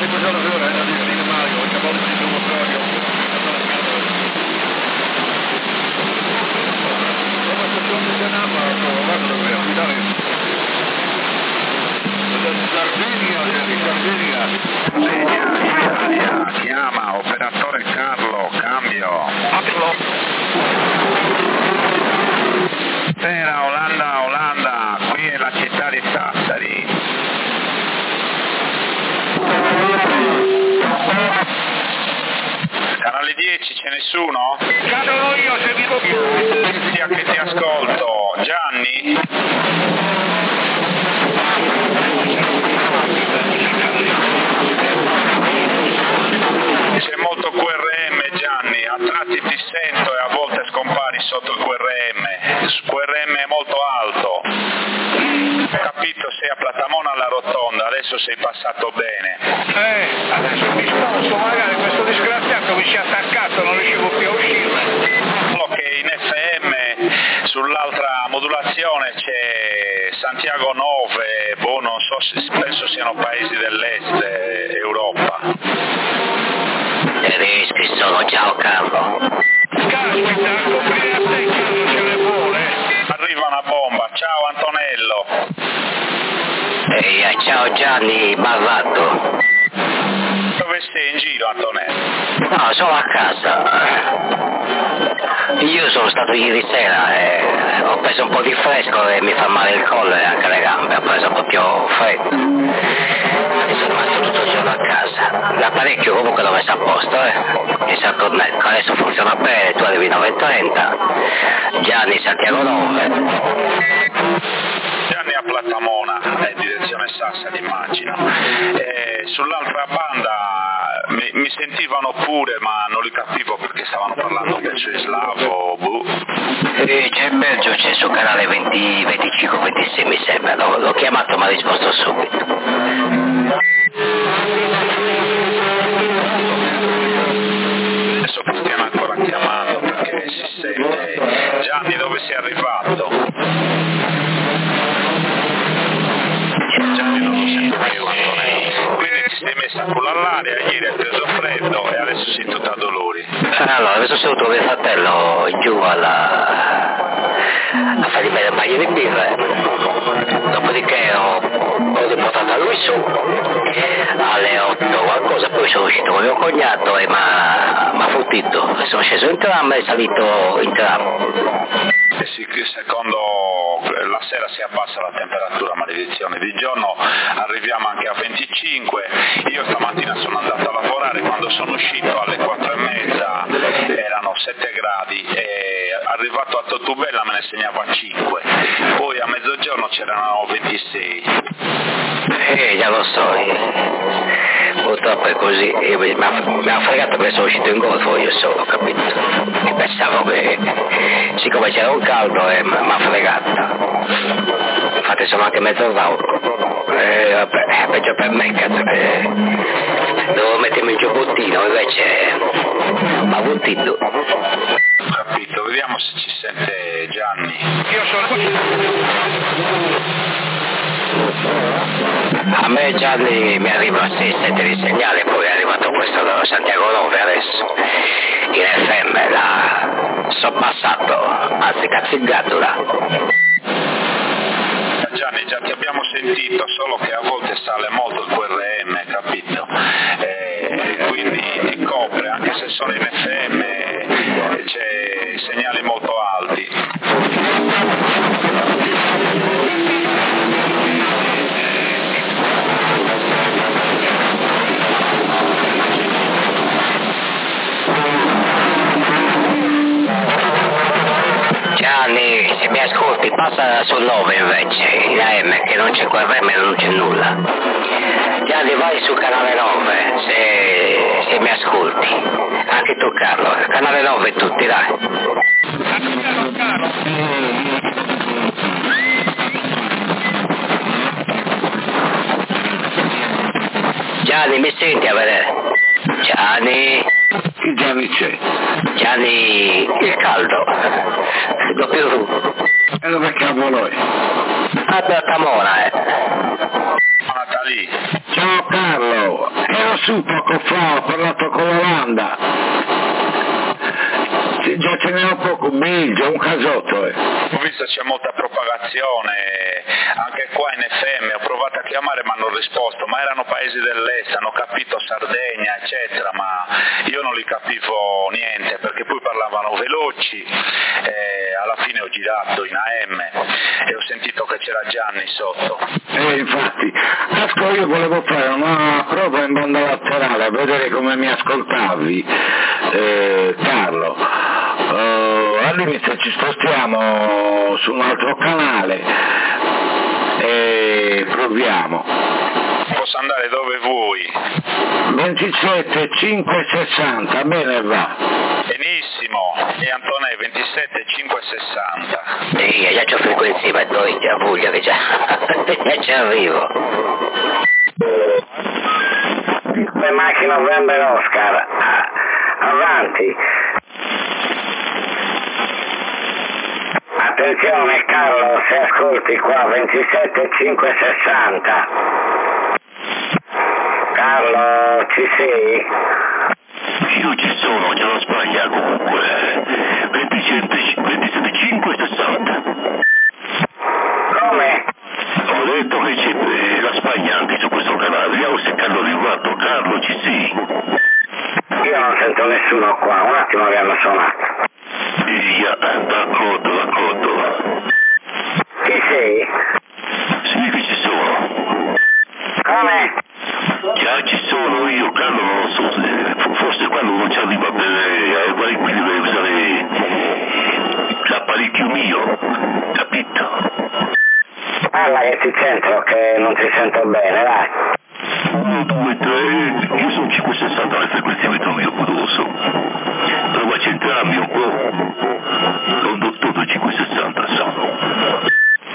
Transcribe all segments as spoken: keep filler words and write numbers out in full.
Chiama operatore Carlo, cambio. Sera, Olanda, Olanda, qui è la città di Sassari. Canale dieci, c'è nessuno? Sono io, se mi copiate. Sia che ti ascolto. Gianni? C'è molto Q R M, Gianni, a tratti ti sento e a volte scompari sotto il Q R M. Il Q R M è molto alto. Ho capito, sei a Platamona alla rotonda, adesso sei passato bene. Eh, adesso mi sposto, magari questo disgraziato mi si è attaccato, non riuscivo più a uscire. Solo che in F M sull'altra modulazione c'è Santiago nove, boh, non so se penso siano paesi dell'est eh, Europa. Tedeschi sono, ciao Carlo. Caspita, coprire a te che non ce ne vuole. Arriva una bomba, ciao Antonello. Ehi, ciao Gianni Barrato. Dove sei in giro, Antonello? No, sono a casa. Io sono stato ieri sera e ho preso un po' di fresco e mi fa male il collo e anche le gambe, ho preso proprio freddo. E sono rimasto tutto il giorno a casa. L'apparecchio comunque l'ho messo a posto, eh. Il San Cornetto, adesso funziona bene, tu arrivi nove e trenta, Gianni Santiago nove. Gianni a Platamona, in direzione Sassari immagino. E sull'altra banda mi, mi sentivano pure, ma non li capivo perché stavano parlando penso in slavo. Boh. E c'è il Belgio, c'è su canale venti, venticinque, ventisei mi sembra, l'ho, l'ho chiamato ma ha risposto subito. Adesso stiamo ancora chiamando perché si sente. Gianni, dove sei arrivato? Gianni non lo sento più, Antonello. Quindi ti sei messa con l'aria, ieri hai preso freddo e adesso sei tutta a dolori. Allora, adesso sono tuo mio fratello giù alla... a fargli bere un paio di birre. Dopodiché ho, ho riportato a lui su alle otto qualcosa, poi sono uscito con mio cognato e mi ha fottito. Sono sceso in tram e salito in tram. Eh sì, secondo la sera si abbassa la temperatura, maledizione, di giorno arriviamo anche a venticinque. Io stamattina sono andato a lavorare, quando sono uscito alle quattro e mezza erano sette gradi e arrivato a Totubella me ne segnava cinque, poi a mezzogiorno c'erano ventisei. Eh, già lo so, purtroppo è così, io mi ha fregato perché sono uscito in golfo io solo, capito? E pensavo che siccome c'era un caldo e mi ha fregato, infatti sono anche mezzo rauco, e vabbè, è peggio per me, cazzo, che devo mettermi il giubbottino, invece mi ha buttito. Capito, vediamo se ci sente Gianni. Io sono A me Gianni mi arriva sei sette di segnale, poi è arrivato questo da Santiago nove adesso, in F M, la sono passato, anzi cazzigato là. Gianni, già ti abbiamo sentito, solo che a volte sale molto il Q R M, capito? E quindi ti copre, anche se sono in F M, c'è segnali molto alti. Gianni, se mi ascolti passa sul nove invece, in A M, che non c'è Q R M e non c'è nulla. Gianni, vai su canale nove, se, se mi ascolti. Anche tu Carlo, canale nove tutti, dai. Gianni, mi senti a vedere? Gianni? Che Gianni c'è? Gianni, il caldo. Doppio su. E dove cavolo è? A Platamona, eh. Natalì. Ciao Carlo, e venuto su poco fa, ho parlato con l'Olanda. Già ce n'è un poco, un biggio, un casotto. Eh. Ho visto c'è molta propagazione, anche qua in F M, ho provato a chiamare ma non ho risposto, ma erano paesi dell'est, hanno capito Sardegna, eccetera, ma io non li capivo niente, perché poi parlavano veloci, e alla fine ho girato in A M e ho sentito che c'era Gianni sotto. Eh, infatti, Asco, io volevo fare una prova in banda laterale, a vedere come mi ascoltavi, eh, Carlo. Uh, all'inizio ci spostiamo su un altro canale e proviamo. Posso andare dove vuoi? ventisette cinque sessanta, bene va. Benissimo, e Antonè ventisette cinque sessanta. Sì, già c'ho frequenze ma noi già voglia che già, già ci arrivo. Le macchine November Oscar, avanti. Attenzione Carlo, se ascolti qua ventisette cinque sessanta. Carlo, ci sei? Io ci sono, già la Spagna comunque. ventisette cinque sessanta. Come? Ho detto che c'è eh, la Spagna anche su questo canale, vediamo se Carlo è arrivato. Carlo, ci sei? Io non sento nessuno qua, un attimo che hanno suonato. Via, d'accordo, d'accordo. Chi sei? Sì che ci sono. Come? Già ci sono io, Carlo, non lo so, se, forse quando non ci arriva per eh, guarda, qui deve usare l'apparecchio mio, capito? Parla che ti sento, che non ti sento bene, dai. uno, due, tre, io sono cinquecentosessanta le frequenze metro io poderoso. Prova a centrarmi un po'. Sono dottor cinquecentosessanta sono.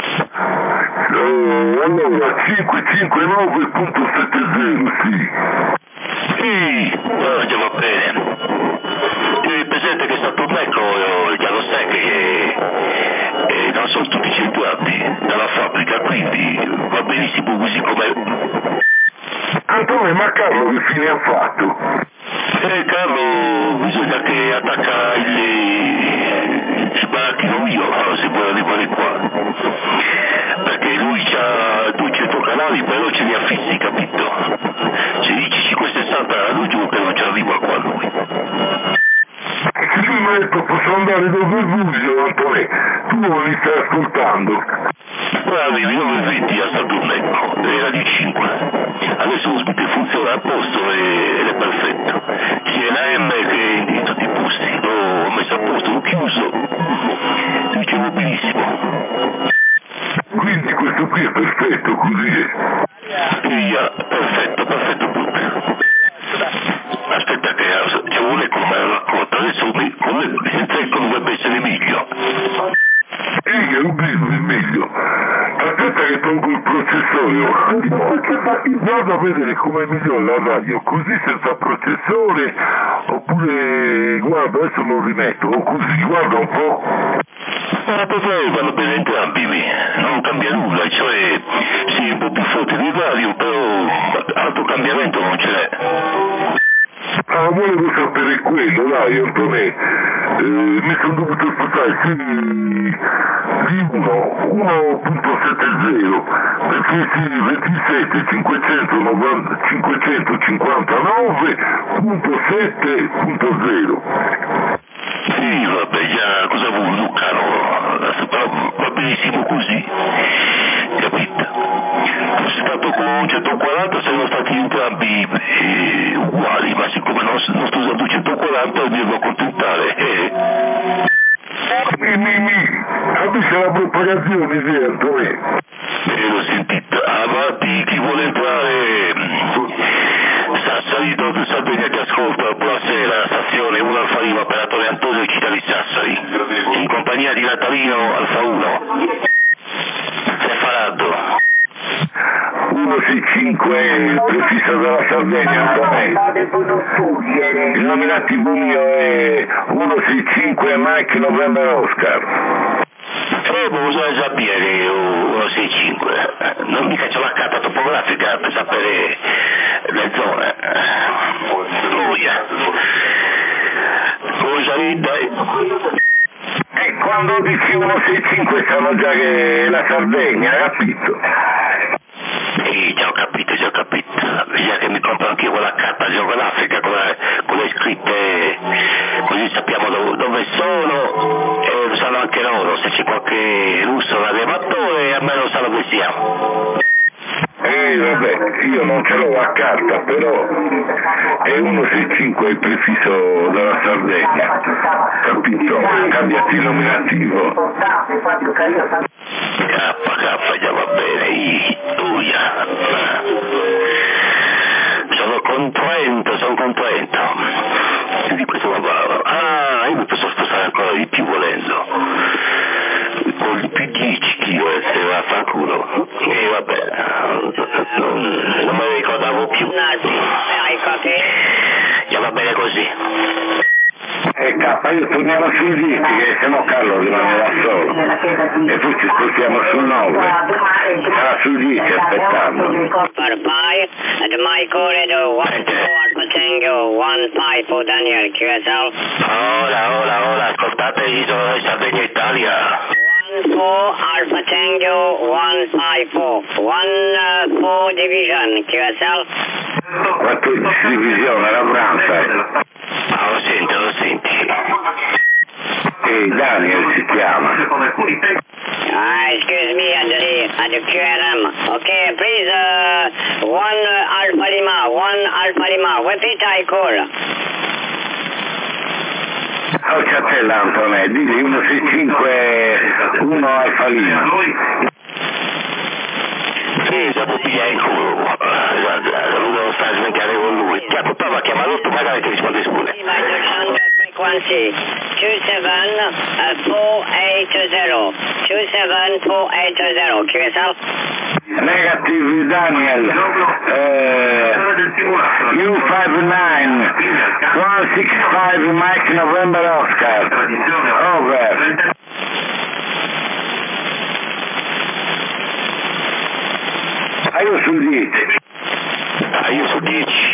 Oh, allora cinquecentonovantanove punto settanta, sì. Sì, allora già va bene. Tieni presente che sta Tornecco, già lo sai che eh, non sono tutti centrati dalla fabbrica, quindi va benissimo così com'è. Antonio, ma Carlo che fine ha fatto? Eh Carlo, bisogna che attacca il, il sbaracchino mio, allora si può arrivare qua. Perché lui c'ha duecento canali, però ce li ha fissi, capito? Se dici cinquecentosessanta, lui giù che non ci arriva qua lui. Se tu mi hai detto posso andare dove vuoi, Antonio, tu non mi stai ascoltando. Bravi, nove venti a Saturno, era di cinque. Adesso lo smette funziona a posto ed è perfetto. C'è la M che è in tutti i posti, l'ho messo a posto, l'ho chiuso. Dicevo benissimo. Quindi questo qui è perfetto, così è. Via, perfetto, perfetto tutto. Aspetta che ci vuole come la raccolta, adesso mi, come, senza il dovrebbe essere meglio. Ehi, è un bello, è meglio. Aspetta che tolgo il processore, vado a vedere come migliora la radio, così senza processore, oppure, guarda, adesso lo rimetto, o così, guarda un po'. Ma per vanno bene entrambi, non cambia nulla, cioè sì, un po' più forte di radio, però altro cambiamento non ce n'è. Ah, volevo sapere quello, dai, Antonè. Eh, mi sono dovuto spostare sì, di uno, uno punto settanta, perché sì, ventisette cinquecentocinquantanove punto sette punto zero. Sì, vabbè, già, cosa vuoi, Lucano? Va benissimo così, capito? Fosse stato con centoquaranta saremmo stati entrambi eh, uguali, ma siccome non, non sto usando centoquaranta mi devo accontentare. Eh. Mi, mi, mi, capisce la propagazione, sì, Antonio? Eh, l'ho sentita, avanti, chi vuole entrare? Sassari, dove Sardegna ti ascolta, buonasera, stazione uno Alfa Lima, operatore Antonio, città di Sassari, in compagnia di Natalino, Alfa uno. Sefarado. uno sei cinque, preciso della Sardegna, Antonio. Il nominativo mio è uno sei cinque Mike November Oscar. Eh, bisogna sapere uno sei cinque, non mica c'è la carta topografica per sapere le zone. Voglia. Cosa ride? E quando dici uno sei cinque sanno già che è la Sardegna, capito? Sì, già ho capito, già ho capito. Bisogna che mi compro anche io quella carta geografica con le, con le scritte, così sappiamo dove, dove sono e lo sanno anche loro. Se c'è qualche russo radiamatore, almeno sanno dove siamo. Eh vabbè, io non ce l'ho a carta, però è uno sei cinque il prefisso della Sardegna, capito? Cambiati il nominativo. K, K, già va bene, I, Uia. Sono contento, sono contento. Di questo va. Ah, io mi posso spostare ancora di più volendo. Con più dieci chilo e va a fanculo. E vabbè, non, non me lo ricordavo più. Già va bene così. E K, io torniamo sui diti che sennò Carlo rimane da solo. E poi ci spostiamo sul nove. Sarà sui diti aspettando. At my corridor one four Alpha Tango one five for Daniel Q S L. Hola, hola, hola, ascoltate, io sono di Sardegna Italia. one four Alpha Tango one five four. one four Division Q S L. quattordici divisione, la Branza. Ah, lo sento, lo senti. E Daniel si chiama. Ah, excuse me, at the, at the Q R M. Okay, please, uh, one uh, Alpha Lima, one Alpha Lima. Repeat, I call. Oh, c'è te l'Antonè, digli uno sei cinque uno Alfa Lima. Sì, già può pigliare il culo. Uno sta a smentire con lui. Ti ha prova a chiamarlo, tu magari ti rispondi pure. Frequency two seven four eight zero. two seven four eight zero. Q S L. Negative Daniel. Uh, U five nine one six five Mike November Oscar. Over. Ah, io sul dieci. Ah, io su dieci.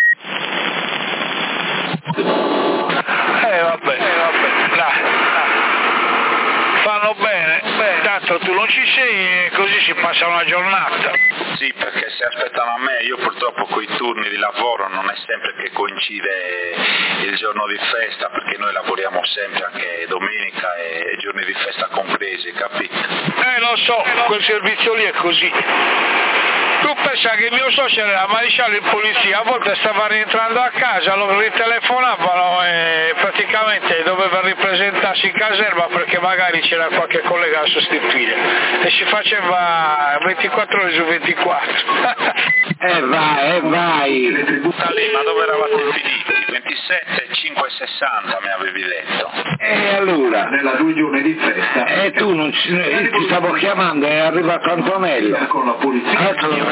Eh vabbè, eh vabbè, dai, dai. Fanno bene, beh, tanto tu non ci sei e così si passa una giornata. Sì, perché se aspettano a me, io purtroppo coi turni di lavoro non è sempre che coincide il giorno di festa, perché noi lavoriamo sempre anche domenica e giorni di festa compresi, capito? Eh lo so, quel servizio lì è così. Tu pensa che il mio socio era maresciallo in polizia, a volte stava rientrando a casa, lo ritelefonavano e praticamente doveva ripresentarsi in caserma perché magari c'era qualche collega da sostituire e si faceva ventiquattro ore su ventiquattro. E vai, e vai! Da lì, ma dove eravate finiti? ventisette cinquecentosessanta mi avevi detto. E allora? Nella due giorni di festa. E tu non ci, ti stavo chiamando, è arrivato Antonello. Con la polizia.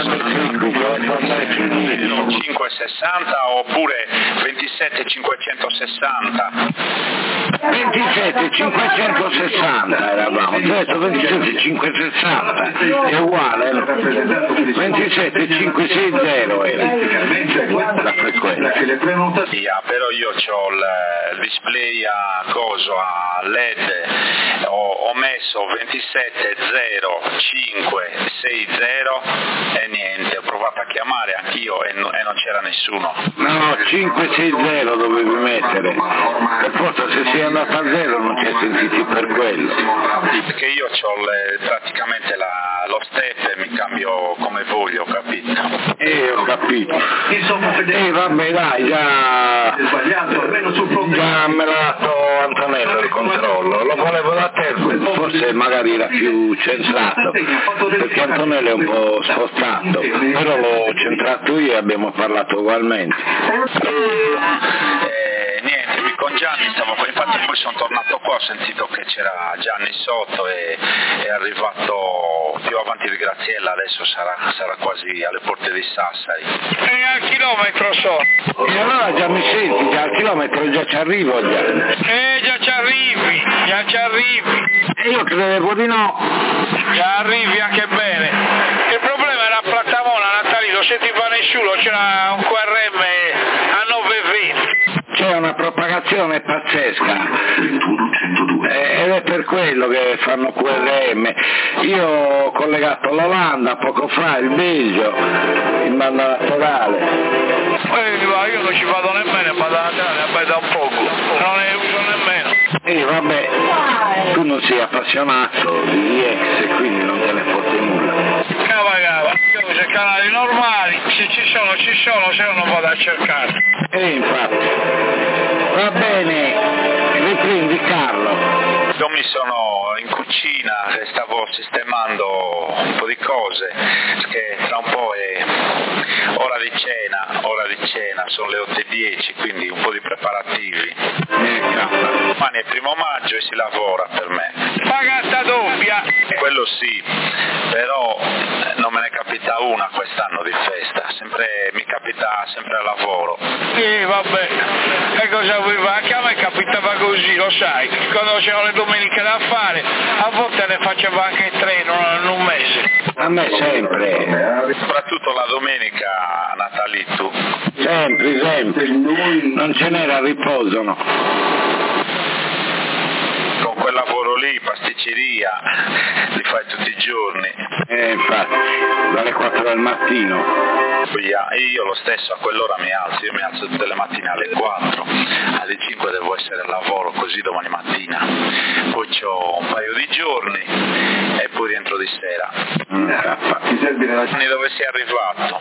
cinquecentosessanta oppure ventisette cinquecentosessanta? ventisette cinquecentosessanta eravamo, detto ventisette cinquecentosessanta, è uguale, ventisette cinquecentosessanta era la frequenza. Sì, ah, però io ho il display a coso, a L E D, ho, ho messo ventisette zero cinque sessanta e niente, ho provato a chiamare anch'io e, no, e non c'era nessuno. No, cinquecentosessanta dovevi mettere, e forse se sei andato a zero non ti hai sentiti per quello. Perché io ho le, praticamente la, lo step e mi cambio come voglio, capito? Eh, ho capito. Eh, vabbè, dai, già, già me l'ha dato Antonello il controllo, lo volevo da te, forse magari era più centrato, perché Antonello è un po' spostato, però l'ho centrato io e abbiamo parlato ugualmente. Eh, niente, qui con Gianni stavo, infatti poi sono tornato qua, ho sentito che c'era Gianni sotto e è arrivato più avanti di Graziella, adesso sarà, sarà quasi alle porte di Sassari. E al chilometro so. E allora già mi senti, già al chilometro già ci arrivo già. Eh già ci arrivi, già ci arrivi. E io credevo di no. Già arrivi anche bene. Il problema è la Plattamona, Natalino, se ti pare nessuno, c'era un Q R M a nove e venti. C'è una propagazione pazzesca eh, ed è per quello che fanno Q R M. Io ho collegato l'Olanda poco fa, il Belgio, in banda laterale. Eh, io non ci vado nemmeno in banda laterale, vabbè da un poco, non ne uso nemmeno. E vabbè, tu non sei appassionato di X e quindi non te ne fotte nulla. Cava cava, io uso canali normali, se ci sono ci sono, se no non vado a cercare. E infatti, va bene, riprendi Carlo. Io mi sono in cucina e stavo sistemando un po' di cose, perché tra un po' è ora di cena, ora di cena, sono le otto e dieci, quindi un po' di preparativi. Eh, Domani è primo maggio e si lavora per me. Pagata doppia! Quello sì, però non me ne capita una quest'anno di festa, sempre, mi capita sempre al lavoro. Sì, vabbè, e cosa vuoi fare? Anche a me capitava così, lo sai, quando c'erano le domeniche da fare, a volte ne facevo anche tre in un mese. A me sempre. Soprattutto la domenica natalizio. Sempre, sempre. Non ce n'era riposo, no. Con quel lavoro lì, pasticceria, li fai tutti i giorni. Eh, infatti, dalle quattro del mattino. Io lo stesso a quell'ora mi alzo, io mi alzo tutte le mattine alle quattro, alle cinque devo essere al lavoro, così domani mattina. Poi c'ho un paio di giorni e poi rientro di sera. Mm, Anni dove sei arrivato?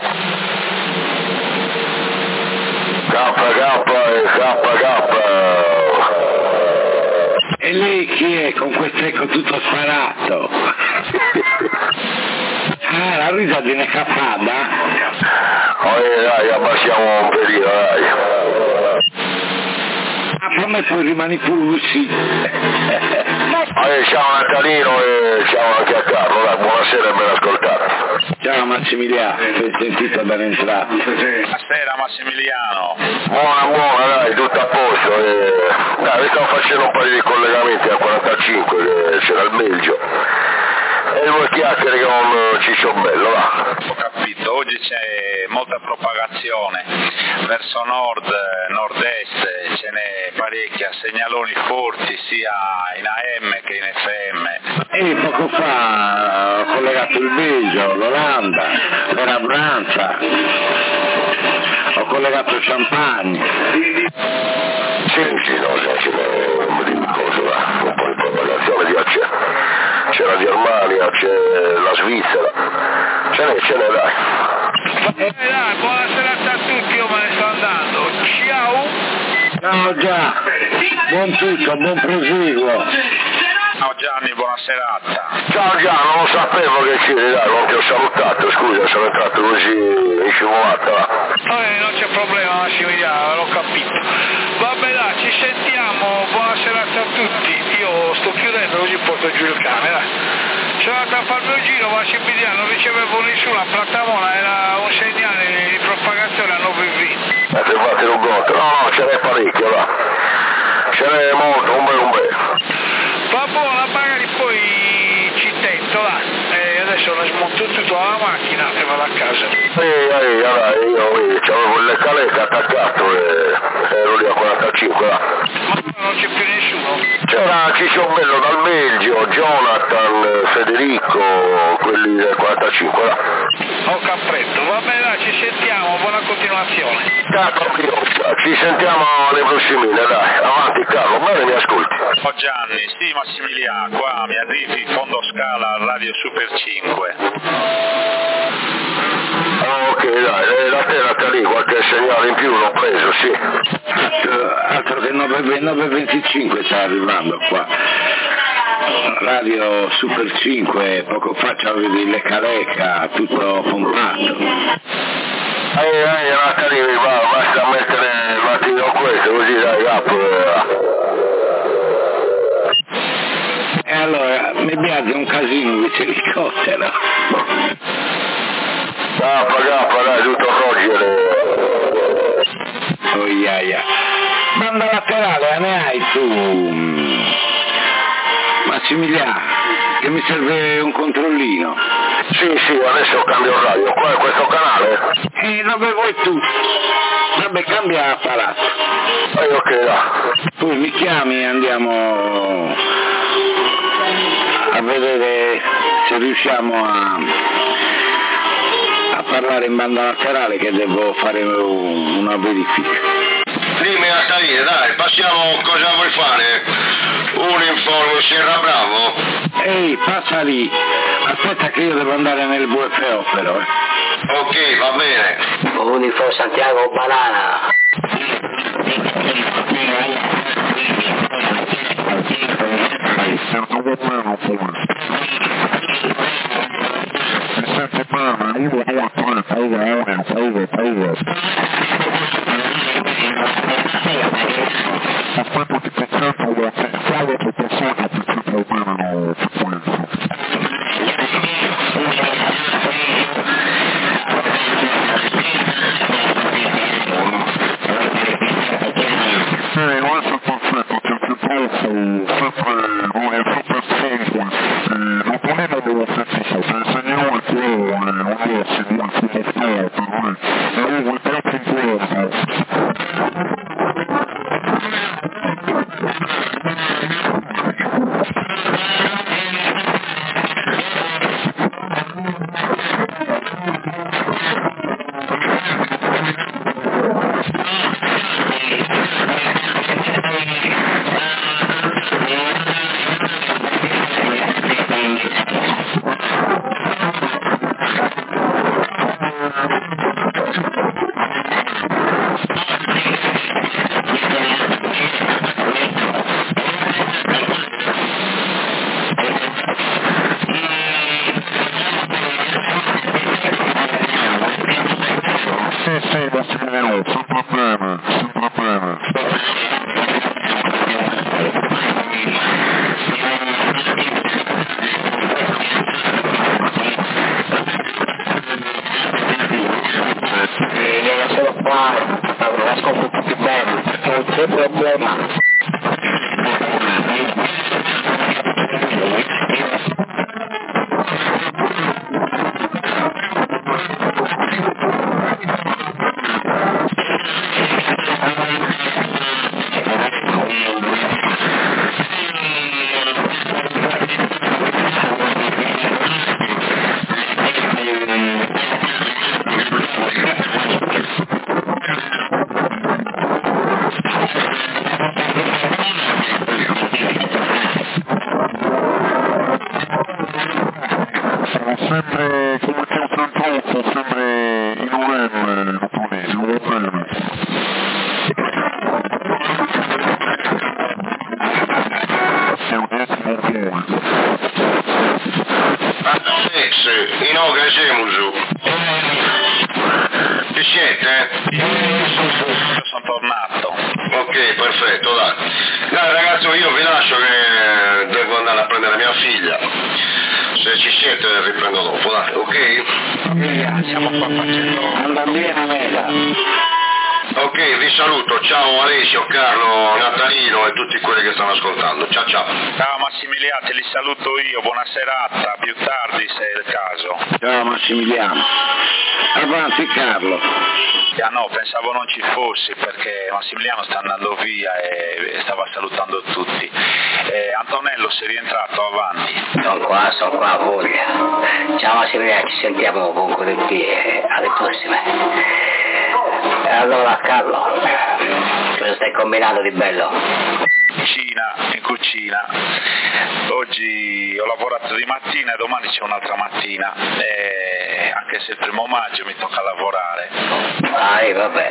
K K e K K. E lei chi è con quest'ecco tutto sparato? Ah, la risa di una cappata? Oh, dai, abbassiamo un pelino, dai. Ah, per me poi rimani pulsi. Oh, ciao Natalino e ciao anche a Carlo, dai, buonasera e ben ascoltato. Ciao Massimiliano, sei sentito ben entrato. Buonasera Massimiliano. Buona, buona, dai, tutto a posto. E... Dai, vi stavo facendo un paio di collegamenti a quarantacinque, che c'era il Belgio. E due chiacchiere con Ciccio Bello, va. Ho capito, oggi c'è molta propagazione verso nord, nord-est, ce n'è parecchia, segnaloni forti sia in A M che in F M. E poco fa ho collegato il Belgio, l'Olanda, la Branza, ho collegato Champagne. Sì, sì, no, c'è un po' di cose, va, un po' di propagazione, c'è, c'è la Germania, c'è la Svizzera, ce n'è, ce n'è, dai. Eh, dai, buona serata a tutti, io me ne sto andando, ciao! Ciao già, buon tutto, buon proseguo. Ciao Gianni, buona serata. Ciao Gianni, non lo sapevo che c'eri, dai, non ti ho salutato, scusa, sono entrato così in scivolata, va. Eh, non c'è problema Massimiliano, l'ho capito. Vabbè dai, ci sentiamo, buona serata a tutti. Io sto chiudendo così porto giù il cane, dai. Sono andato a farmi un giro, Massimiliano, non ricevevo nessuna platamona, era un segnale di propagazione a nove e venti. Ma se fate un conto, no, no, ce n'è parecchio, va. Ce n'è molto, un bel un bel. Va buona, magari poi ci tento, là. E adesso la smonto tutto alla macchina e vado a casa. Ehi, ehi, allora, io c'avevo il calecca attaccato e ero lì a quarantacinque, là. Ma non c'è più nessuno? C'era Ciccio Bello dal Belgio, Jonathan, Federico, quelli del quarantacinque, là. Ho capretto, va bene, dai, ci sentiamo, buona continuazione. Carlo, ci sentiamo alle prossime, dai, avanti Carlo, bene mi ascolti. Ciao Gianni, sì Massimiliano, qua mi arrivi fondo scala Radio Super cinque. Ah, ok, dai, da te Natalì, qualche segnale in più l'ho preso, sì. Altro, altro che nove e venticinque sta arrivando qua. Radio Super cinque, poco fa c'avevi le calecca, tutto pompato. Ehi, ehi, Natalì, va, basta mettere un attimo questo, così dai, up. E allora, mi piace un casino invece l'elicottero. Cappa, cappa, dai, tutto rogere. Oh, yeah, yeah. Banda laterale, ne hai tu? Massimiliano, che mi serve un controllino. Sì, sì, adesso cambio il radio. Qual è questo canale? Eh, dove vuoi tu? Vabbè, cambia apparato. Eh, ok, là. Poi mi chiami e andiamo a vedere se riusciamo a, a parlare in banda laterale, che devo fare una verifica. Dimmi Natalino, dai, passiamo, cosa vuoi fare? Un informe Sierra Bravo? Ehi, passa lì, aspetta che io devo andare nel V F O però. Eh. Ok, va bene. Unifor Santiago Banana. Aspetto che c'è certo una fare che persone che ci trovano frequenza. Sì, non è perfetto, c'è più prezzo, sempre, non è sempre sempre, non poneva della stessa, se il signore che non è si vuole come sport, non è, è un troppo importante. Ok, vi saluto, ciao Alessio, Carlo, Natalino e tutti quelli che stanno ascoltando, ciao ciao. Ciao Massimiliano, te li saluto io, buona serata, più tardi se è il caso. Ciao Massimiliano, avanti Carlo. Ah no, pensavo non ci fossi perché Massimiliano sta andando via e stava salutando tutti. Eh, Antonello, sei rientrato, avanti. Sono qua, sono qua a voglia. Ciao Massimiliano, ci sentiamo poco di qui e alle prossime. E allora Carlo, cosa stai combinando di bello? Cucina, in cucina. Oggi ho lavorato di mattina e domani c'è un'altra mattina. E anche se il primo maggio mi tocca lavorare. Dai, vabbè.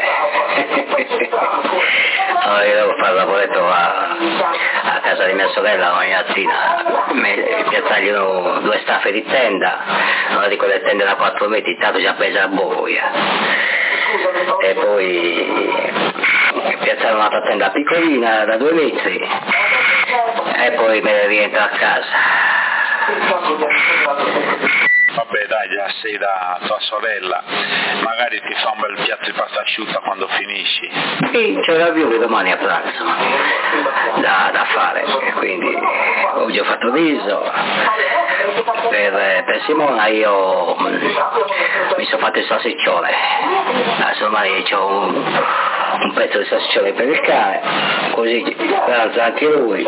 No, io devo fare il lavoretto a, a casa di mia sorella ogni mattina. Piazzargli due staffe di tenda, una di quelle tende da quattro metri, intanto già presa a boia. E poi piazzare un'altra tenda piccolina da due metri e poi me ne rientro a casa. Vabbè dai, già sei da tua sorella, magari ti fa un bel piatto di pasta asciutta quando finisci. Sì, c'è la Violi domani a pranzo da, da fare, quindi oggi ho fatto riso per, per Simona, io mh, mi sono fatto il salsiccione, adesso domani c'ho un, un pezzo di salsiccione per il cane, così pranza anche lui.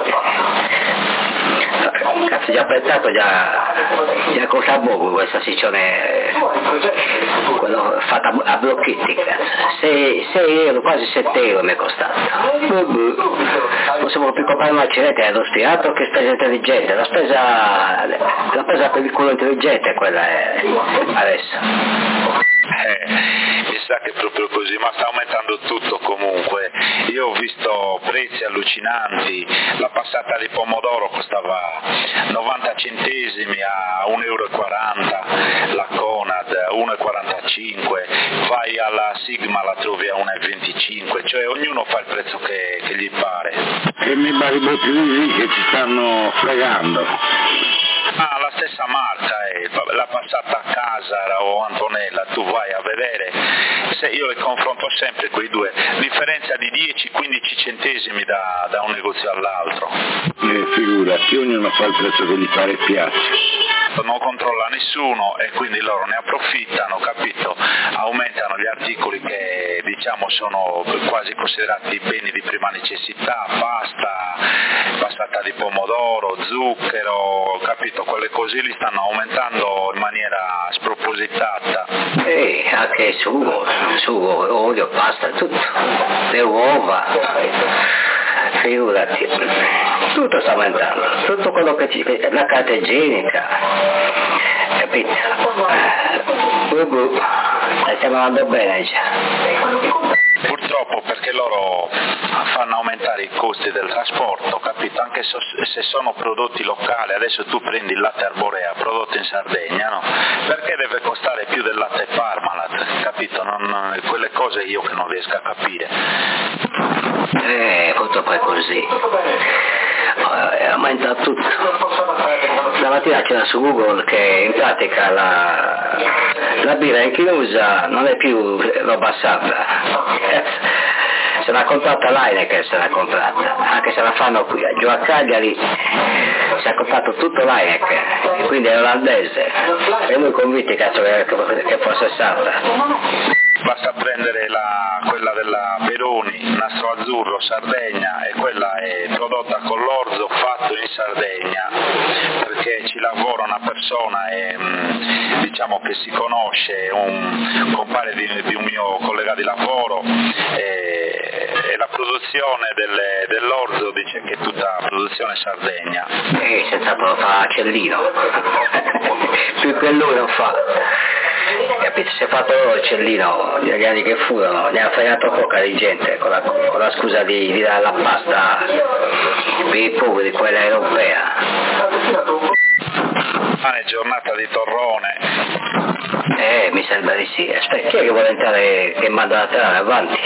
Cazzo, già pensato, già, già costa poco questa salsiccione, quello fatta a blocchetti, cazzo. sei euro, quasi sette euro mi è costato. Non si può più comprare una macinetta dello Stiato, che spesa intelligente, la spesa, la spesa per il culo intelligente quella è adesso. Eh, mi sa che è proprio così, ma sta aumentando tutto comunque. Io ho visto prezzi allucinanti, la passata di pomodoro costava novanta centesimi a uno e quaranta euro, la Conad uno e quarantacinque, vai alla Sigma la trovi a uno e venticinque, cioè ognuno fa il prezzo che, che gli pare. E mi pare lì che ci stanno fregando. Ah, la stessa marca è, la passata a casa o Antonella, tu vai a vedere, se io le confronto sempre quei due, differenza di dieci quindici centesimi da, da un negozio all'altro. Eh, figurati, ognuno fa il prezzo che gli pare e piace. Non controlla nessuno e quindi loro ne approfittano, capito? Aumentano gli articoli che diciamo sono quasi considerati beni di prima necessità, pasta, passata di pomodoro, zucchero, capito? Quelle cose li stanno aumentando in maniera spropositata. E anche sugo, sugo, olio, pasta, tutto, le uova, figurati, tutto sta aumentando, tutto quello che ci, la carta igienica, capito? Uh-uh. Stiamo andando bene già. Purtroppo perché loro fanno aumentare i costi del trasporto, capito? Anche se sono prodotti locali, adesso tu prendi il latte Arborea prodotto in Sardegna, no? Perché deve costare più del latte Parmalat, capito? Non, quelle cose io che non riesco a capire. Eh, purtroppo è così. Eh, aumenta tutto. Stamattina c'era su Google che in pratica la, la birra in chiusa non è più roba sarda. Se l'ha comprata l'Heineken, se l'ha comprata, anche se la fanno qui giù a Cagliari, si è comprato tutto l'Heineken, quindi è olandese, e lui convinti cazzo che, che fosse sarda. Basta prendere la, quella della Peroni, nastro azzurro, Sardegna, e quella è prodotta con l'orzo fatto in Sardegna, perché ci lavora una persona e, diciamo che si conosce, un compare di, di un mio collega di lavoro, e, e la produzione delle, dell'orzo dice che è tutta produzione Sardegna. E senz'altro fa Cellino, più che lui non fa. Capito? Si è fatto il Cellino negli anni che furono, ne ha fregato poca di gente con la, con la scusa di, di dare la pasta per i poveri, quella europea. Ah, è giornata di torrone. Eh, mi sembra di sì. Aspetta, chi è che vuole entrare, che manda la terra avanti?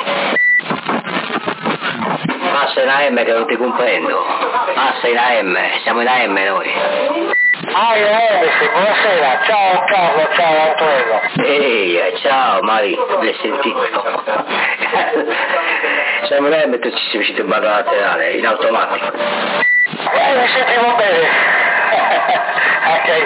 Passa in A M che non ti comprendo. Passa in A M, siamo in A M noi. Ah, eh, sì, buonasera, ciao Carlo, ciao Antonello. Ehi, ciao Mari, l'hai sentito? Siamo in A M e tu ci sei uscito in banda laterale, in automatico. Eh, mi sentivo bene. Ok.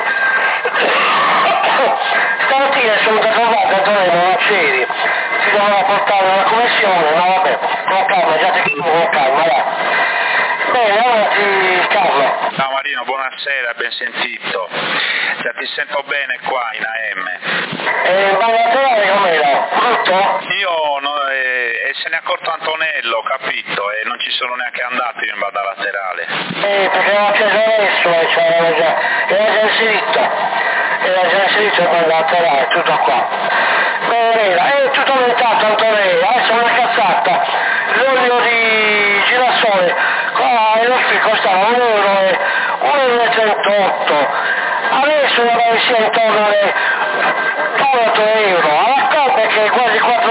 Stamattina sono da trovare Antonello a Ceri, si doveva portare una commissione, ma vabbè, con calma, già ti chiamo con calma, va. Bene, allora ti Carlo. Ciao Marino, buonasera, ben sentito. Cioè, ti sento bene qua in A M. E il laterale com'era? Brutto? Io no, eh, e se ne è accorto Antonello, capito? E non ci sono neanche andato io in banda laterale. Eh, perché l'ho acceso adesso, cioè, già, era già inserito. Era già inserito in banda laterale, tutto qua. Bene, è tutto aumentato Antonello, adesso una cazzata. L'olio di girasole, qua il nostro costava un euro e un euro e trentotto. Adesso magari sia intorno alle due o tre euro, alla carne che è quasi quattro euro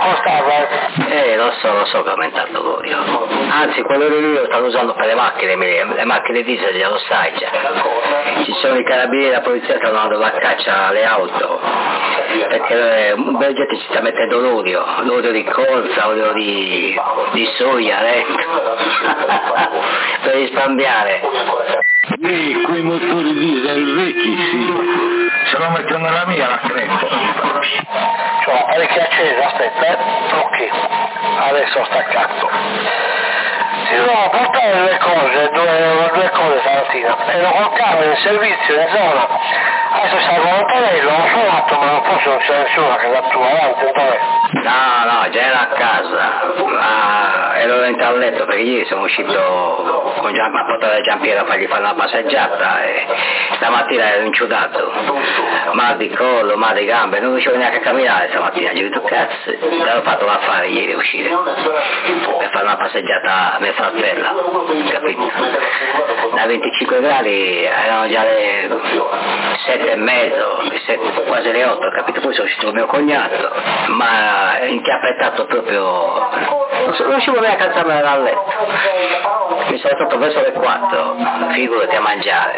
costava. Eh, lo so, lo so che ha aumentato l'olio. Anzi, quello di lui lo stanno usando per le macchine, le macchine diesel, lo sai già. Ci sono i carabinieri e la polizia che stanno andando a caccia alle auto, perché un bel gente ci sta mettendo l'olio, l'olio di colza, l'olio di, di soia, letto, per risparmiare. Sì, quei motori diesel vecchi, sì. Se lo metto nella mia la creppo. Cioè, parecchio accesa, aspetta, eh. Ok, adesso ho staccato. Si devono portare due cose, due, due cose stamattina. Ero col camion in servizio in zona. Adesso sta con Antonello, ho suonato, ma forse non c'è nessuno a casa tua, avanti, Antonello. No, no, già ero a casa, ma ero dentro al letto perché ieri sono uscito con Gian, a portare Giampiero a fargli fare una passeggiata e stamattina ero inciudato, mal di collo, mal di gambe, non riuscivo neanche a camminare stamattina, ho detto cazzo, l'avevo fatto l'affare ieri uscire per fare una passeggiata a mia fratella, capito? Da venticinque gradi erano già le sette e mezzo, sette, quasi le otto, capito? Poi sono uscito con mio cognato, ma inchiappettato proprio, non so, non riuscivo neanche a alzarmi dal letto, mi sono fatto verso le quattro, figurati a mangiare,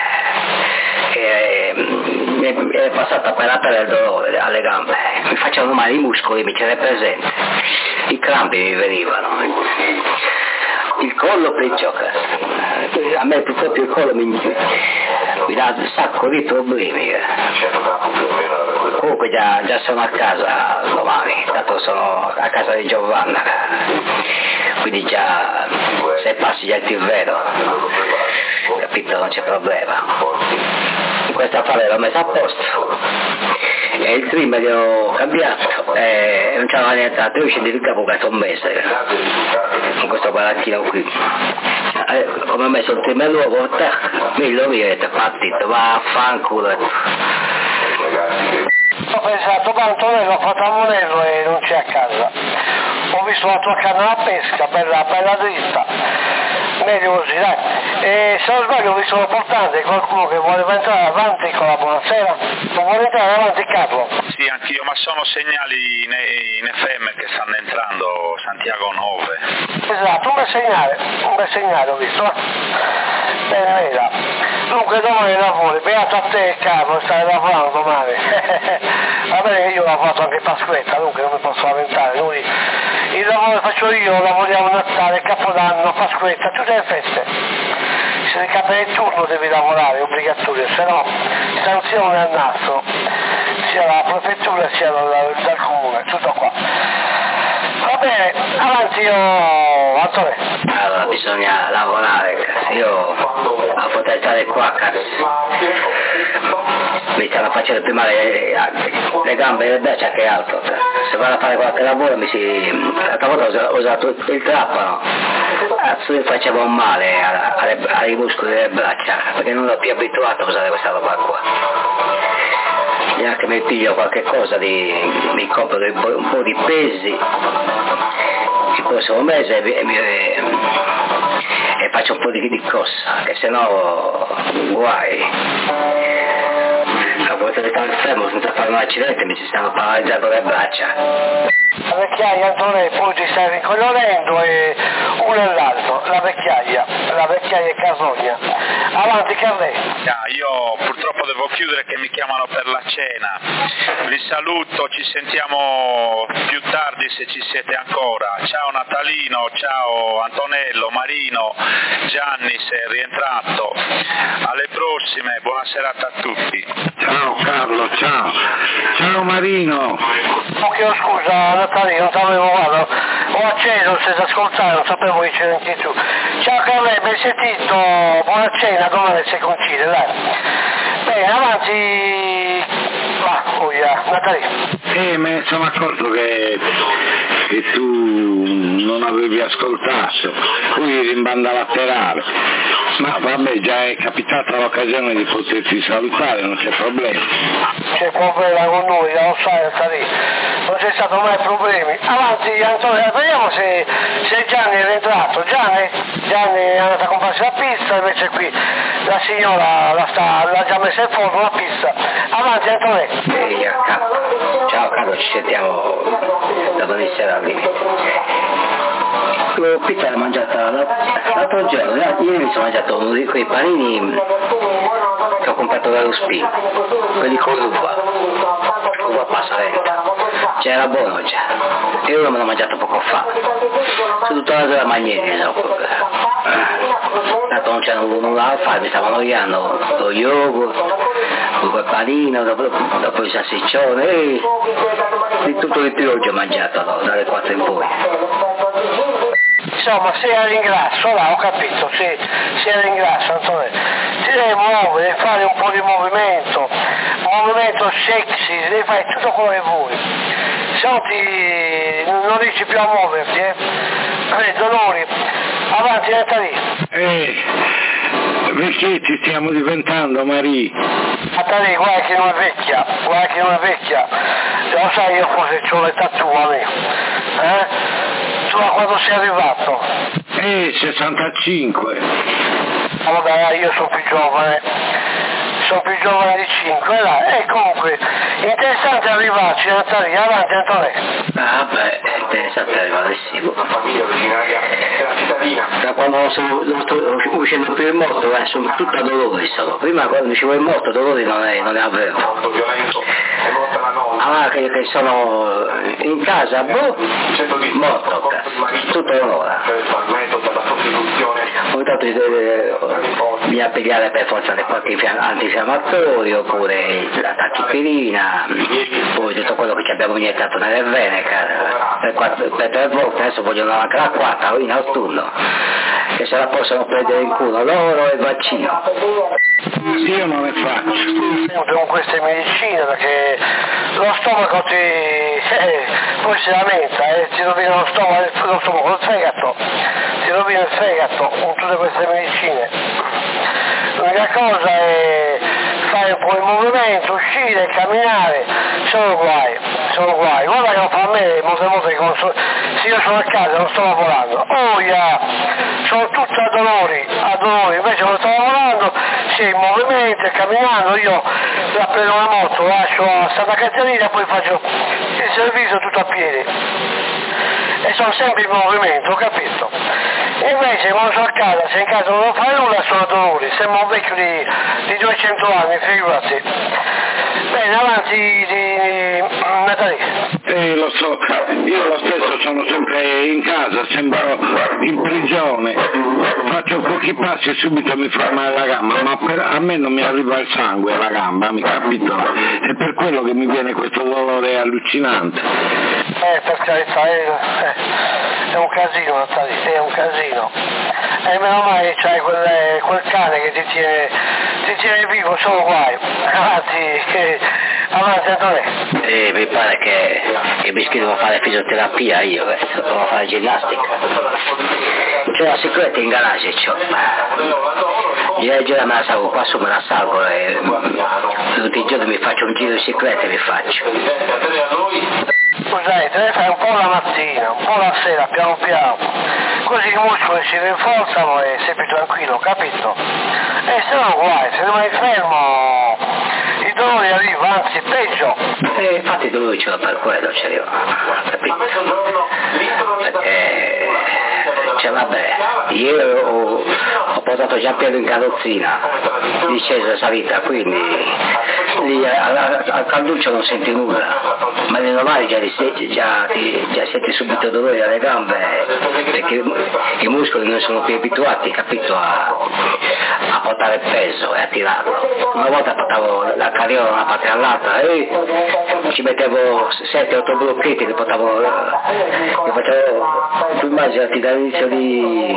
e mi è, mi è passata per la pelle il dolore alle gambe, mi facevano male i muscoli, mi c'era presente, i crampi mi venivano, il collo peggio, a me proprio il collo mi, mi dà un sacco di problemi. Comunque già, già sono a casa domani, tanto sono a casa di Giovanna, quindi già se passi già il tirvelo, capito, non c'è problema. Questo affare l'ho messo a posto e il trim gli ho cambiato e non c'era niente, devo scendere il capo questo un mese in questo baracchino qui. Eh, come ho messo il trim nuovo, mi lo vedete, partito, va a fanculo. Ho pensato, ma Antonello ha fatto a Monello e non c'è a casa. Ho visto la tua canna da pesca, bella, bella dritta, meglio così, dai. E se non sbaglio ho visto un portante, qualcuno che voleva entrare avanti con la buonasera, non vuole entrare avanti Carlo? Sì, anch'io, ma sono segnali in, in F M che stanno entrando Santiago nove. Esatto, un bel segnale, un bel segnale ho visto, eh. Bene, bene. Dunque domani lavori, beato a te Carlo, stai lavorando domani. Va bene che io ho lavorato anche Pasquetta, dunque non mi posso lamentare, noi il lavoro che faccio io, lavoriamo Natale, Capodanno, Pasquetta, tutte le feste. Se ne capita il turno devi lavorare, è obbligatorio, se no sanzione al naso, sia la prefettura sia dal, dal comune, tutto qua. Va bene, avanti io, Antonello. Allora bisogna lavorare, io a poter stare qua, cazzo. Mi stanno facendo prima le, le gambe e le braccia che altro. Se vado a fare qualche lavoro mi si. L'altra volta ho usato il trapano, cazzo mi faceva un male alle, ai muscoli delle braccia, perché non ero più abituato a usare questa roba qua. Neanche mi piglio qualche cosa di. mi compro un po' di pesi il prossimo mese e, e, e, e faccio un po' di, di corsa, che sennò guai. A volte stare fermo senza fare un accidente mi si stanno paralizzando le braccia. La vecchiaia Antonello, poi ti stai ricolorendo e uno e l'altro, la vecchiaia, la vecchiaia Casogna. Avanti Carlè. Ah, io purtroppo devo chiudere che mi chiamano per la cena. Vi saluto, ci sentiamo più tardi se ci siete ancora. Ciao Natalino, ciao Antonello, Marino, Gianni se è rientrato. Alle prossime, buona serata a tutti. Ciao Carlo, ciao. Ciao Marino. Ok, oh, scusa Natalino, non sapevo, guarda, ho acceso senza ascoltare, non sapevo che c'era anche tu. Ciao Carlè, ben sentito, buona cena, domani si concide, dai. Bene, avanti, va, oh yeah, Natalino. Eh, me ne sono accorto che, che tu non avevi ascoltato, qui eri in banda laterale, ma vabbè, già è capitata l'occasione di poterti salutare, non c'è problema. C'è problema con noi, lo sai Natalino, non c'è stato mai problemi. Avanti Antonio, vediamo se, se Gianni è rientrato. Gianni? Gianni è andato a comprarsi la pizza, invece qui la signora la sta, l'ha già messa in forno la pizza. Avanti Antonio. Ehi, ciao Carlo, ci sentiamo dopo di sera lì. L'ho pizza l'ho mangiata l'altro giorno, ieri mi sono mangiato uno di quei panini che ho comprato dallo Spin, quelli con l'uva, uva passarenta, c'era buono già, io me l'ho mangiato poco fa, su tutta la zona Magneti, so, tanto non c'era nulla da fare, mi stavo annoiando, lo yogurt, quel panino, dopo, dopo il salsiccione, e di tutto di più oggi ho mangiato, no, dalle quattro in poi. Insomma, se era l'ingrasso, là ho capito, se, se era l'ingrasso, Antonio, ti devi muovere, fare un po' di movimento, un movimento sexy, devi fare tutto quello che vuoi, se no ti, non riesci più a muoverti, eh? Eh, dolori, avanti, resta lì. Eh, vecchietti stiamo diventando, Marie. Attarì, guarda che non è vecchia, guarda che non è vecchia, lo sai io forse c'ho l'età tua, me, eh? Tu a quando sei arrivato? Eh, sessantacinque. Ah, vabbè, io sono più giovane, sono più giovane di cinque, là. E comunque, interessante arrivarci, Natale, avanti Antonio. Ah beh, interessante arrivare, sì. Da quando sono, non sto uscendo più il morto, eh, sono tutta dolori solo. Prima quando uscivo il morto, dolori non ne, non ne avevo. Allora che, che sono in casa, boh, morto, tutto l'ora. Ogni tanto eh, bisogna pigliare per forza le qualche antinfiammatorio, oppure la tachipirina, poi tutto quello che ci abbiamo iniettato nelle vene, cara, per, quattro, per tre volte, adesso vogliono anche la quarta, o in autunno, che se la possono prendere in culo loro e il vaccino. Io non ne faccio. Con queste medicine, perché lo stomaco ti, eh, poi si lamenta, eh, ti rovina lo stomaco, lo stomaco, il fegato, ti rovina il fegato con tutte queste medicine. L'unica cosa è fare un po' di movimento, uscire, camminare, sono guai, sono guai. Guarda che lo fa a me molte volte, so, se io sono a casa non sto lavorando, oh yeah, sono tutti a dolori, a dolori, invece quando sto lavorando, sì, in movimento, camminando, io la prendo la moto, lascio a Santa Caterina e poi faccio il servizio tutto a piedi. E sono sempre in movimento, ho capito? E invece quando sono a casa, se in casa non devo fare nulla, sono a dolori, sembra un vecchio di, di duecento anni, figurati. Bene, avanti di Natale. Eh, lo so, io lo stesso sono sempre in casa, sembro in prigione, faccio pochi passi e subito mi fa male la gamba, ma per, a me non mi arriva il sangue alla gamba, mi capito? È per quello che mi viene questo dolore allucinante. Eh, per carità, è, è un casino, Natale, è un casino. E meno male c'hai quel, quel cane che ti tiene, ti tiene vivo, solo guai. Avanti, che, avanti Antonio. E mi pare che, che mi iscrivo a fare fisioterapia io, eh, devo fare ginnastica. C'è la sicurezza in garage, c'ho. Ieri giorno me la salgo, qua su me la salgo e tutti i giorni mi faccio un giro di sicurezza e mi faccio. Scusate, deve fare un po' la mattina, un po' la sera, piano piano, così i muscoli si rinforzano e sei più tranquillo, capito? E se no guai, se rimani fermo i dolori arrivano, anzi peggio. E infatti i dolori ce l'ho per quello, ce li ho, capito? Perché, cioè vabbè, io ho, ho portato Giampiero in carrozzina, disceso e salita, quindi lì al, al calduccio non senti nulla, ma nei normali già, già, già senti subito dolori alle gambe, perché i muscoli non sono più abituati, capito, a, a portare il peso e a tirarlo. Una volta portavo la carriola da una parte all'altra e ci mettevo sette otto blocchetti che portavo, che facevo, tu immaginati dall'inizio di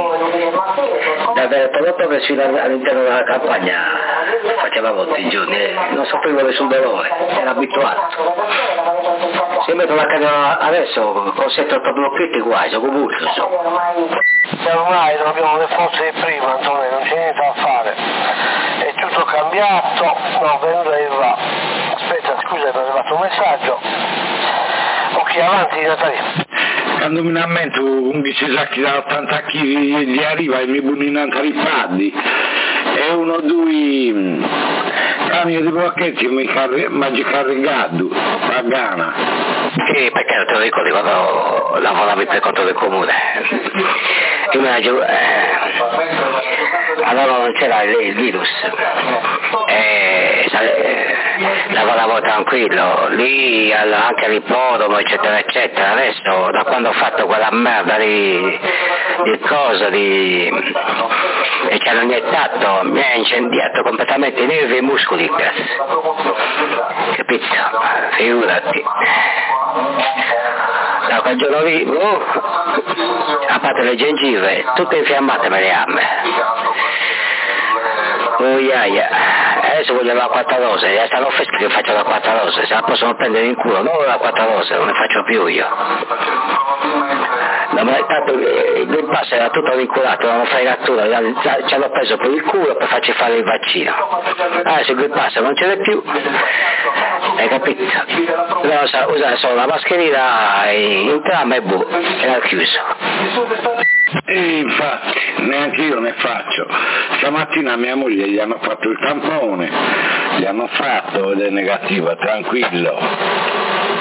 da Veneto fino all'interno della campagna, facevamo tutti i giorni, non soffrivo nessun dolore, ero abituato. Se metto la carriola adesso con sette otto blocchetti guai, sono convulso. Se ormai non abbiamo le forze di prima, Antonio, non c'è niente da fare, è tutto cambiato, no, vendeva. Aspetta, scusa, mi è arrivato un messaggio. Ok, avanti Natalia. Quando mi lamento undici sacchi da ottanta chili gli arriva e mi buono in altri paddi e uno due Cambio di blocchetti mi ci carregato, pagana. Sì, perché non te lo ricordi quando lavoravi per conto del comune? Io me la giù, eh, allora non c'era il, il virus, eh, eh, lavoravo tranquillo, lì anche all'ippodromo eccetera eccetera, adesso da quando ho fatto quella merda di, di cosa, di, e ci hanno iniettato, mi ha incendiato completamente i nervi e i muscoli, capito? Figurati. Da quel giorno lì, uh, a parte le gengive, tutte infiammate me le amme. Oh yeah, yeah. Adesso voglio la quarta dose, è stata l'offerta che faccio la quarta dose, se la possono prendere in culo, non la quarta dose, non ne faccio più io. No, ma tanto il Green Pass era tutto vincolato, non fregatura, ci hanno preso per il culo per farci fare il vaccino. Adesso il Green Pass non ce n'è più, hai capito? Dobbiamo usare solo la mascherina in tram e boh, era chiuso. E infatti, neanche io ne faccio. Stamattina a mia moglie gli hanno fatto il tampone, gli hanno fatto ed è negativa, tranquillo.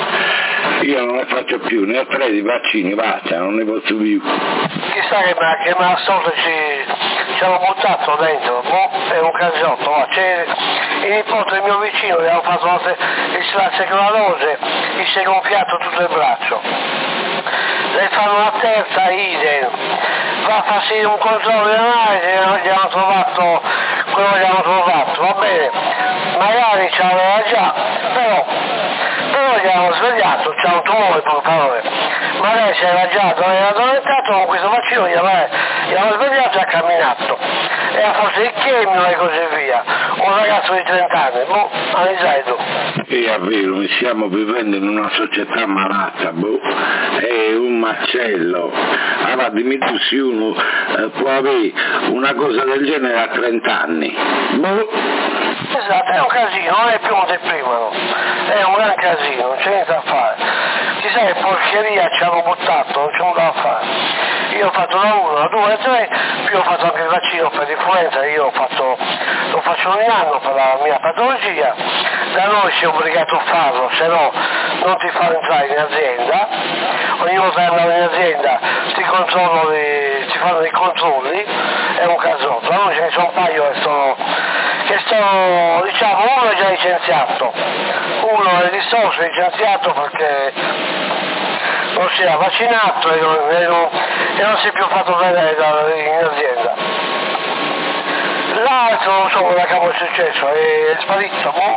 Io non ne faccio più, ne ho tre di vaccini, basta, non ne posso più. Chissà che me, che me la sorte ci, ci hanno buttato dentro, boh, è un casotto, ma c'è il nipote del mio vicino, gli hanno fatto la, il slaseclorose, gli si è gonfiato tutto il braccio. Le fanno la terza idem, va a farsi un controllo di analisi, gli hanno trovato quello che gli hanno trovato, va bene, magari ce l'aveva già, però, però gli hanno svegliato, c'ha un tumore per parole, ma lei si era già addormentato con questo vaccino, gli hanno svegliato e ha camminato, e a forse il chemio e così via, un ragazzo di trenta anni, boh, Anisaito. È vero, stiamo vivendo in una società malata, boh, è un macello. Allora dimmi tu se uno eh, può avere una cosa del genere a trenta anni. Boh. Esatto, è un casino, non è più un deprimano, è un gran casino, non c'è niente da fare. Chissà che porcheria ci hanno buttato, non c'è nulla da fare. Io ho fatto la uno, la due, la tre, più ho fatto anche il vaccino per l'influenza, io ho fatto, lo faccio ogni anno per la mia patologia, da noi si è obbligato a farlo, se no non ti fanno entrare in azienda, ogni volta che andiamo in azienda ti controllano, ti fanno dei controlli, è un casotto, da noi ce ne sono un paio che sono, che sono, diciamo, uno è già licenziato, uno è di socio licenziato perché non si è vaccinato e non, e non, e non si è più fatto vedere in azienda. L'altro non so cosa cavolo è successo, è sparito, boh?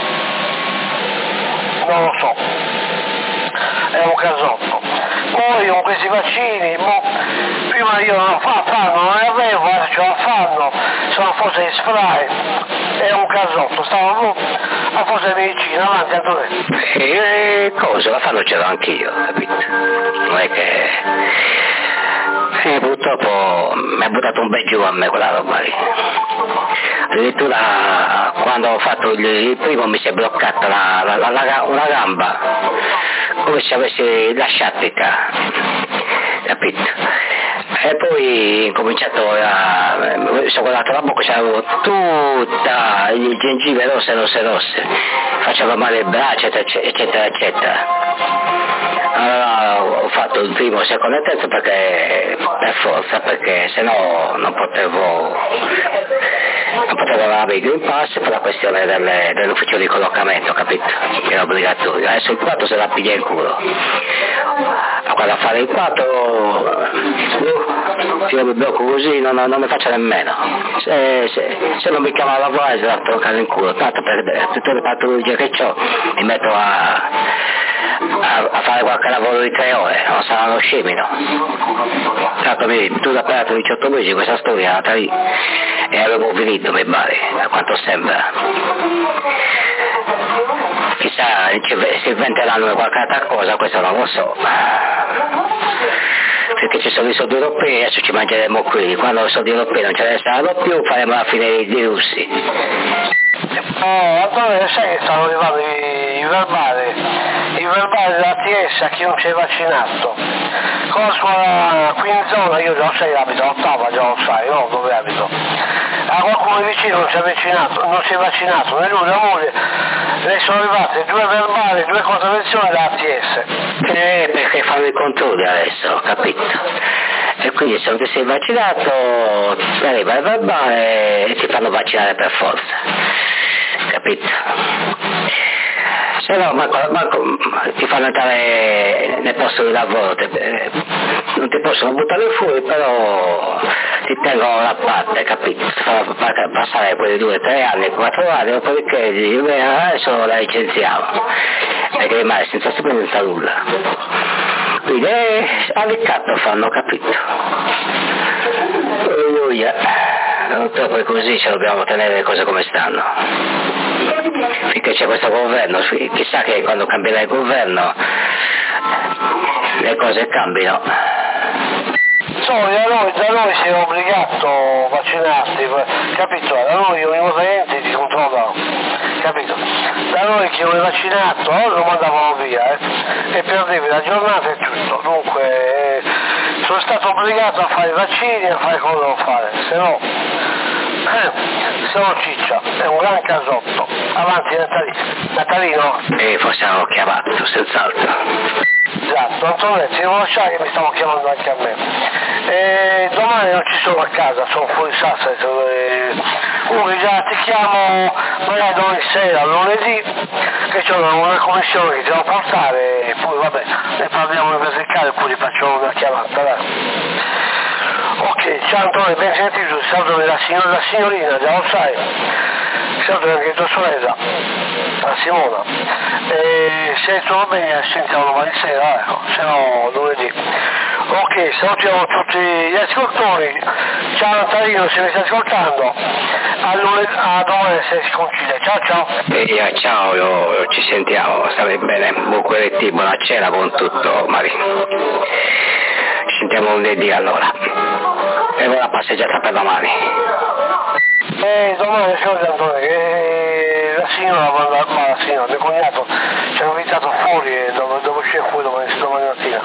Non lo so, è un casotto. Poi con questi vaccini, boh, prima io non fa, fanno, non ne avevo, adesso ce la fanno, sono forse di spray, è un casotto, stavo boh, a forse di medicina, avanti a dove? E cosa, la fanno ce l'ho anch'io, capito? Non è che... Sì, purtroppo mi ha buttato un bel giù a me quella roba lì. Addirittura quando ho fatto il, il primo mi si è bloccata la, la, la, la, una gamba, come se avessi la sciatica, capito? E poi ho cominciato a... mi sono guardato la bocca, c'avevo tutta le gengive rosse, rosse, rosse, faceva male il braccio, eccetera, eccetera. Allora ho fatto il primo, il secondo e il terzo perché per forza, perché sennò non potevo non potevo avere il Green Pass per la questione delle, dell'ufficio di collocamento, capito? Che era obbligatorio. Adesso il quattro se la piglia in culo. Ma quando a fare il quattro uh, io mi blocco così, non, non mi faccio nemmeno. Se, se, se non mi chiama a lavorare se la toccare in culo, tanto per tutte le patologie che ho mi metto a A, a fare qualche lavoro di tre ore, non saranno scemi, no? Tanto mi, tu l'hai pagato diciotto mesi questa storia, è andata lì e avevo finito, mi pare, a quanto sembra. Chissà se inventeranno qualche altra cosa, questo non lo so. Perché ci sono i soldi europei, adesso ci mangeremo qui, quando i soldi europei non ce ne saranno più faremo la fine dei russi. No, allora sai che stanno arrivando i, i verbali, i verbali della T S a chi non si è vaccinato. Con la scuola qui in zona, io già lo sai, abito a Ottava, già lo sai, no? Dove abito? A qualcuno siccome il vicino non si è vaccinato, non si è vaccinato, né lui né la moglie, le sono arrivate due verbali, due contravvenzioni da A T S. Eh, perché fanno i controlli adesso, capito? E quindi se non ti sei vaccinato ti arriva il verbale e ti fanno vaccinare per forza, capito? Se no manco, manco ti fanno entrare nel posto di lavoro, te, eh, non ti possono buttare fuori, però ti tengono da parte, capito? Ti fanno passare quei due, tre anni, quattro anni, dopodiché dici, beh, adesso la licenziamo e devi rimane senza stipendio, senza nulla. Quindi eh, all'iccato fanno, capito? Alleluia. Poi così ci dobbiamo tenere le cose come stanno. Finché c'è questo governo, chissà che quando cambierà il governo le cose cambino. So, da noi, da noi si è obbligato a vaccinarsi, capito? Da noi ogni cliente ti controllano, capito? Da noi chi non è vaccinato lo mandavano via eh? E perdevi la giornata e tutto. Dunque eh, sono stato obbligato a fare i vaccini e a fare quello che devo fare, se no eh, se no ciccia, è un gran casotto. Avanti Natalino, Natalino? E forse hanno chiamato, senz'altro. Esatto, Antonetti, devo lasciare che mi stanno chiamando anche a me. E domani non ci sono a casa, sono fuori Sassari. Comunque già ti chiamo magari domani sera, lunedì, che c'è una commissione che ti devo portare e poi vabbè, ne parliamo in verticale e poi ti faccio una chiamata, dai. Ok, ciao Antonio, ben sentito, saluto della signora, la signorina, già lo sai. Saluto anche tua sorella, la Simona. E se tutto bene sentiamo domani sera, ecco, se no lunedì. Ok, salutiamo tutti gli ascoltatori. Ciao Natalino, se mi stai ascoltando. A, lunedì, a domani se si coincide. Ciao ciao. E ciao, io, ci sentiamo, stai bene, buon queretti, buona cena, buon tutto, Mari. Ci sentiamo lunedì allora. E buona passeggiata per domani. Eh, domani scusa Antonio, che la signora, ma la signora, mio cognato ci hanno invitato fuori e devo, devo uscire fuori domani, domani mattina.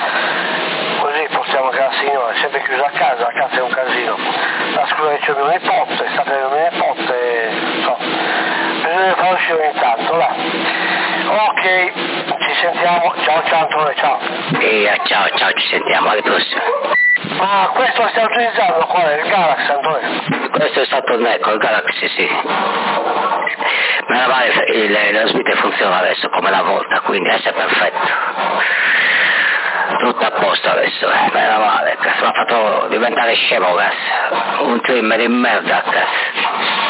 Così portiamo anche la signora, è sempre chiusa a casa, la casa è un casino. La scuola che c'è mio nipote, è stata mio nipote, so. Bisogna far uscire ogni tanto, là. Ok, ci sentiamo, ciao ciao Antonio, ciao. E ciao ciao, ci sentiamo, alle prossime. Ma questo lo stai utilizzando qua, il Galaxy Antonio? Questo è stato il ecco, il Galaxy, sì. Meno male, il, lo Smith funziona adesso come una volta, quindi è perfetto. Tutto a posto adesso, eh. Meno male, mi ha fatto diventare scemo, gas. Un trimmer di merda, gas.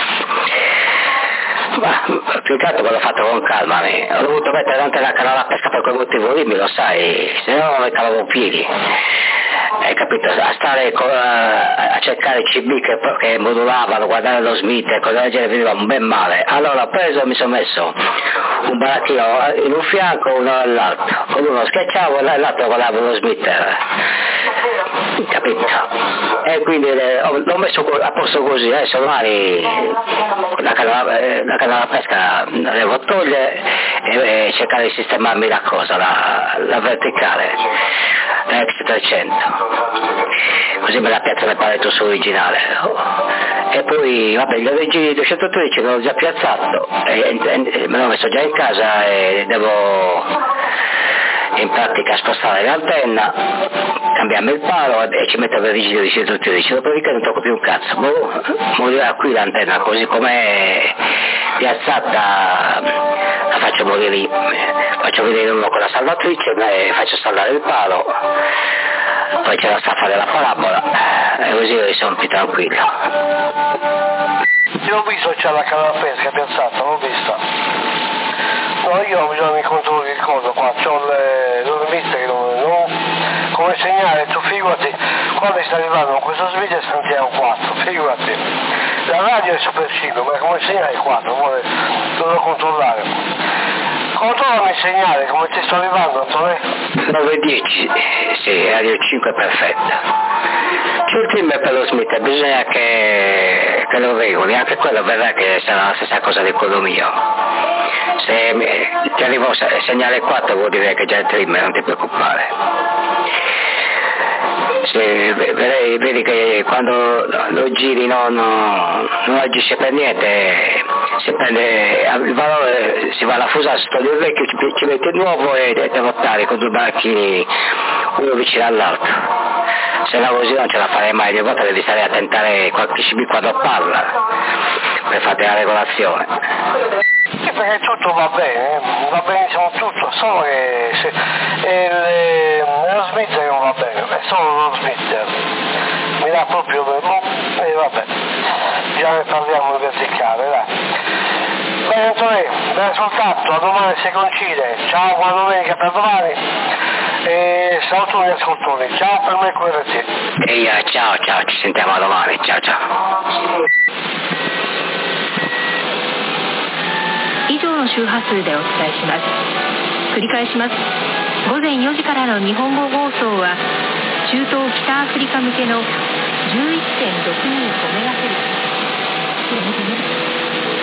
Ma più che altro me l'ho fatto con calma, mi. Ho dovuto mettere davanti la canna alla pesca per quel motivo lì, mi lo sai, se no non mi cavavo piedi. Hai capito? A stare con, a, a cercare i C B che, che modulavano, guardare lo Smith e cose del genere veniva un ben male. Allora ho preso e mi sono messo un barattino in un fianco e uno all'altro. Con uno schiacciavo e l'altro guardavo lo Smith. Capito? E quindi eh, l'ho messo a posto così, adesso domani la canna, la canna da pesca la devo togliere e, e cercare di sistemarmi la cosa, la, la verticale, la X trecento. Così me la piazzo nel paletto su originale. E poi vabbè gli origini duecentotredici l'ho già piazzato e, e, me l'ho messo già in casa e devo in pratica spostare l'antenna, cambiarmi il palo e ci metto il origine duecentotredici, dopodiché non tocco più un cazzo. Boh, morirà qui l'antenna così com'è piazzata, la faccio morire lì, faccio vedere uno con la salvatrice e faccio salvare il palo. Poi c'è la staffa della parabola e così io sono più tranquillo. Io ho visto c'è la canna da pesca piazzata, l'ho vista. No, io ho bisogno di controllare il coso qua, c'ho le due viste che non, non come segnale, tu figurati quando sta arrivando questo Smith Santiago quattro, figurati. La radio è Super cinque, ma come segnale quattro, vuole, lo devo controllare. Controllami il segnale, come ti sto arrivando, Antonio? nove dieci, sì, radio cinque è perfetta. C'è il trimmer per lo Smith, bisogna che, che lo regoli, anche quello verrà che sarà la stessa cosa di quello mio. Se ti arrivo segnale quattro vuol dire che già il trimmer, non ti preoccupare. Sì, vedi, vedi che quando lo giri non, non agisce per niente, si prende il valore, si va alla fusa, si toglie il vecchio, ci, ci mette il nuovo e deve votare con due macchine uno vicino all'altro. Se no così non ce la farei mai, di volta devi stare a tentare qualche scimmia quando parla per fare la regolazione. Sì, perché tutto va bene, va benissimo tutto, solo che se, e, lo Smith non va bene, è solo lo Smith, mi dà proprio per e vabbè, già ne parliamo di verticale, dai. Bene Antonio, bene soltanto, a domani si coincide, ciao, buona domenica per domani e saluto gli ascoltatori, ciao per me Q R T. E io, ciao ciao, ci sentiamo a domani, ciao ciao. 以上の周波数でお伝えします。繰り返します。午前よじからの日本語放送は中東北アフリカ向けの じゅういってんろくに メガヘルツ。